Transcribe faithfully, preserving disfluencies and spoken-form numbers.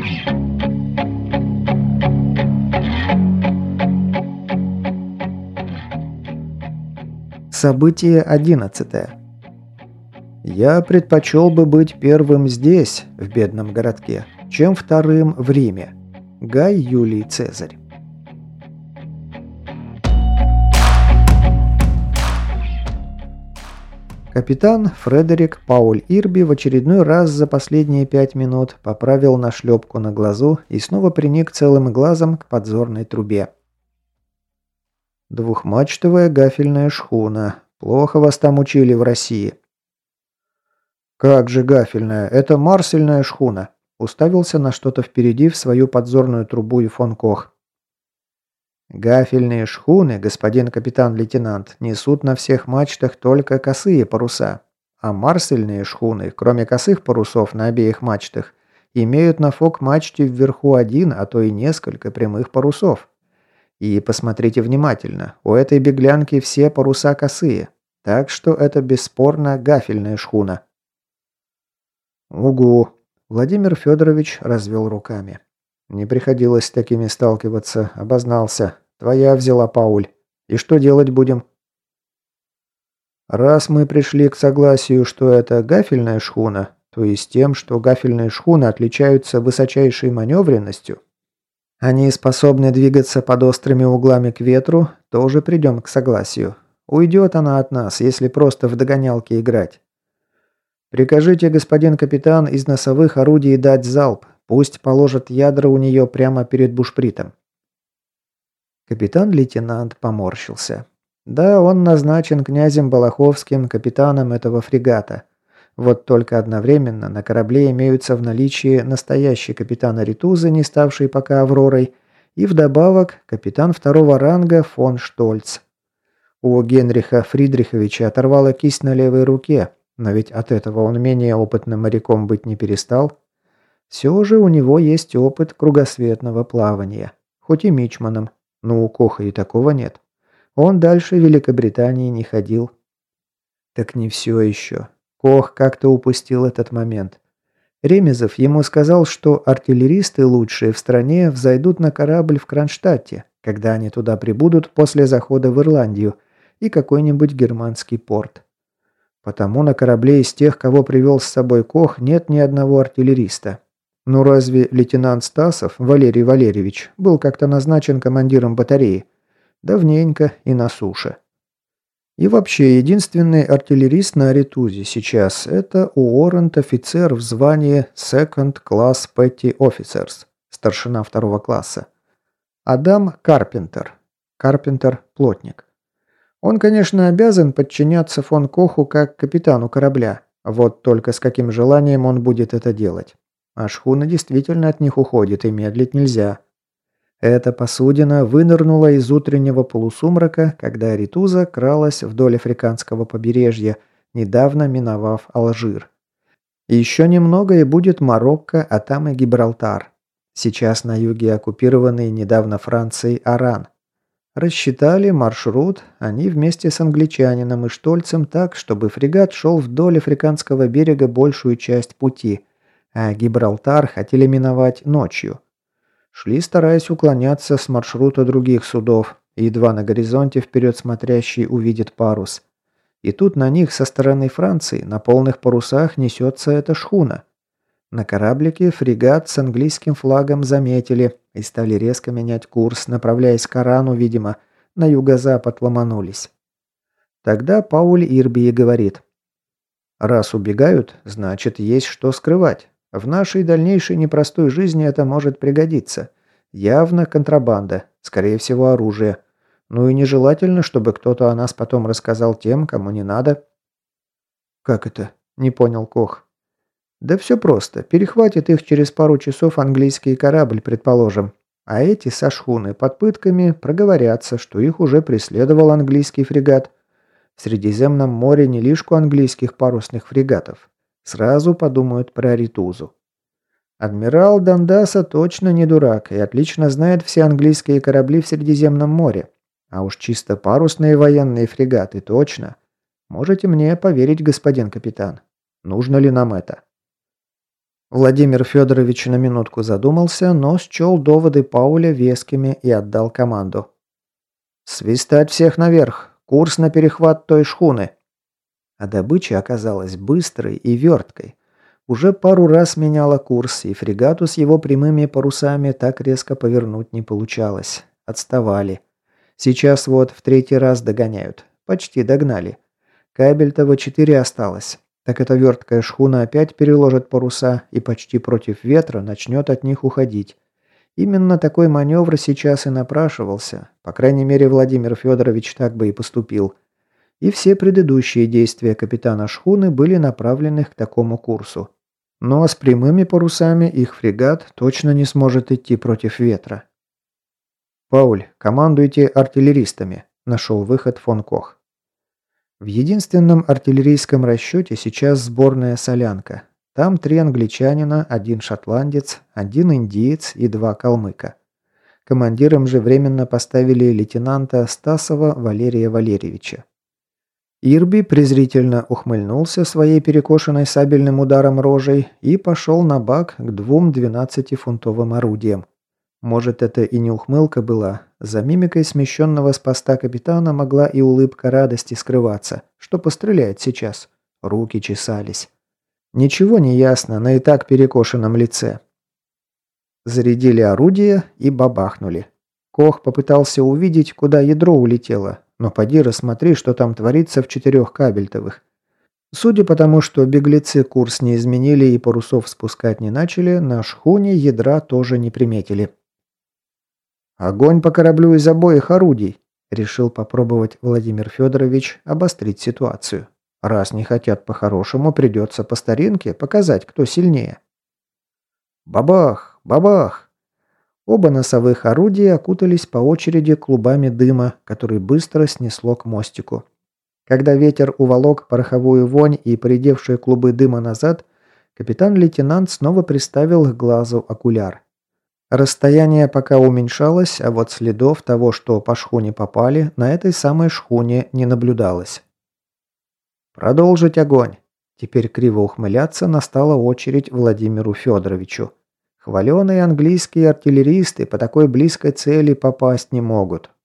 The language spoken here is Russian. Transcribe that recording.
Событие одиннадцатое. Я предпочел бы быть первым здесь, в бедном городке, чем вторым в Риме. Гай Юлий Цезарь. Капитан Фредерик Пауль Ирби в очередной раз за последние пять минут поправил нашлепку на глазу и снова приник целым глазом к подзорной трубе. Двухмачтовая гафельная шхуна. Плохо вас там учили в России. Как же гафельная? Это марсельная шхуна. Уставился на что-то впереди в свою подзорную трубу и фон Кох. Гафельные шхуны, господин капитан-лейтенант, несут на всех мачтах только косые паруса, а марсельные шхуны, кроме косых парусов на обеих мачтах, имеют на фок-мачте вверху один, а то и несколько прямых парусов. И посмотрите внимательно, у этой беглянки все паруса косые, так что это бесспорно гафельная шхуна. Угу, Владимир Федорович развел руками. Не приходилось с такими сталкиваться, обознался. Твоя взяла, Пауль. И что делать будем? Раз мы пришли к согласию, что это гафельная шхуна, то и с тем, что гафельные шхуны отличаются высочайшей маневренностью, они способны двигаться под острыми углами к ветру, тоже придем к согласию. Уйдет она от нас, если просто в догонялки играть. Прикажите, господин капитан, из носовых орудий дать залп. Пусть положат ядра у нее прямо перед бушпритом. Капитан-лейтенант поморщился. Да, он назначен князем Балаховским капитаном этого фрегата. Вот только одновременно на корабле имеются в наличии настоящий капитан Аритузы, не ставший пока Авророй, и вдобавок капитан второго ранга фон Штольц. У Генриха Фридриховича оторвало кисть на левой руке, но ведь от этого он менее опытным моряком быть не перестал. Все же у него есть опыт кругосветного плавания, хоть и мичманом, но у Коха и такого нет. Он дальше Великобритании не ходил. Так не все еще. Кох как-то упустил этот момент. Ремезов ему сказал, что артиллеристы лучшие в стране взойдут на корабль в Кронштадте, когда они туда прибудут после захода в Ирландию и какой-нибудь германский порт. Потому на корабле из тех, кого привел с собой Кох, нет ни одного артиллериста. Ну разве лейтенант Стасов, Валерий Валерьевич, был как-то назначен командиром батареи? Давненько и на суше. И вообще, единственный артиллерист на Аритузе сейчас – это Уоррент офицер в звании Second Class Petty Officers, старшина второго класса. Адам Карпентер. Карпентер – плотник. Он, конечно, обязан подчиняться фон Коху как капитану корабля, вот только с каким желанием он будет это делать. А шхуна действительно от них уходит, и медлить нельзя. Эта посудина вынырнула из утреннего полусумрака, когда Аритуза кралась вдоль африканского побережья, недавно миновав Алжир. Еще немного и будет Марокко, а там и Гибралтар. Сейчас на юге оккупированный недавно Францией Оран. Рассчитали маршрут они вместе с англичанином и Штольцем так, чтобы фрегат шел вдоль африканского берега большую часть пути, а Гибралтар хотели миновать ночью. Шли, стараясь уклоняться с маршрута других судов, и едва на горизонте вперед смотрящий увидит парус. И тут на них со стороны Франции на полных парусах несется эта шхуна. На кораблике фрегат с английским флагом заметили и стали резко менять курс, направляясь к Орану, видимо, на юго-запад ломанулись. Тогда Пауль Ирби и говорит: «Раз убегают, значит, есть что скрывать. В нашей дальнейшей непростой жизни это может пригодиться. Явно контрабанда, скорее всего, оружие. Ну и нежелательно, чтобы кто-то о нас потом рассказал тем, кому не надо». «Как это?» – не понял Кох. «Да все просто. Перехватит их через пару часов английский корабль, предположим. А эти со шхуны под пытками проговорятся, что их уже преследовал английский фрегат. В Средиземном море не лишку английских парусных фрегатов. Сразу подумают про Аритузу. Адмирал Дандаса точно не дурак и отлично знает все английские корабли в Средиземном море. А уж чисто парусные военные фрегаты точно. Можете мне поверить, господин капитан. Нужно ли нам это?» Владимир Федорович на минутку задумался, но счел доводы Пауля вескими и отдал команду. «Свистать всех наверх! Курс на перехват той шхуны!» А добыча оказалась быстрой и верткой. Уже пару раз меняла курс, и фрегату с его прямыми парусами так резко повернуть не получалось. Отставали. Сейчас вот в третий раз догоняют. Почти догнали. Кабель-то в четыре осталось. Так эта верткая шхуна опять переложит паруса и почти против ветра начнет от них уходить. Именно такой маневр сейчас и напрашивался. По крайней мере, Владимир Федорович так бы и поступил. И все предыдущие действия капитана шхуны были направлены к такому курсу. Но с прямыми парусами их фрегат точно не сможет идти против ветра. «Пауль, командуйте артиллеристами», – нашел выход фон Кох. В единственном артиллерийском расчете сейчас сборная солянка. Там три англичанина, один шотландец, один индиец и два калмыка. Командиром же временно поставили лейтенанта Стасова Валерия Валерьевича. Ирби презрительно ухмыльнулся своей перекошенной сабельным ударом рожей и пошел на бак к двум двенадцатифунтовым орудиям. Может, это и не ухмылка была, за мимикой смещенного с поста капитана могла и улыбка радости скрываться, что постреляет сейчас. Руки чесались. Ничего не ясно на и так перекошенном лице. Зарядили орудие и бабахнули. Кох попытался увидеть, куда ядро улетело, но поди рассмотри, что там творится в четырех кабельтовых. Судя по тому, что беглецы курс не изменили и парусов спускать не начали, на шхуне ядра тоже не приметили. «Огонь по кораблю из обоих орудий», – решил попробовать Владимир Федорович обострить ситуацию. Раз не хотят по-хорошему, придется по старинке показать, кто сильнее. Бабах! Бабах! Оба носовых орудия окутались по очереди клубами дыма, который быстро снесло к мостику. Когда ветер уволок пороховую вонь и поредевшие клубы дыма назад, капитан-лейтенант снова приставил к глазу окуляр. Расстояние пока уменьшалось, а вот следов того, что по шхуне попали, на этой самой шхуне не наблюдалось. «Продолжить огонь!» Теперь криво ухмыляться настала очередь Владимиру Федоровичу. Хваленые английские артиллеристы по такой близкой цели попасть не могут.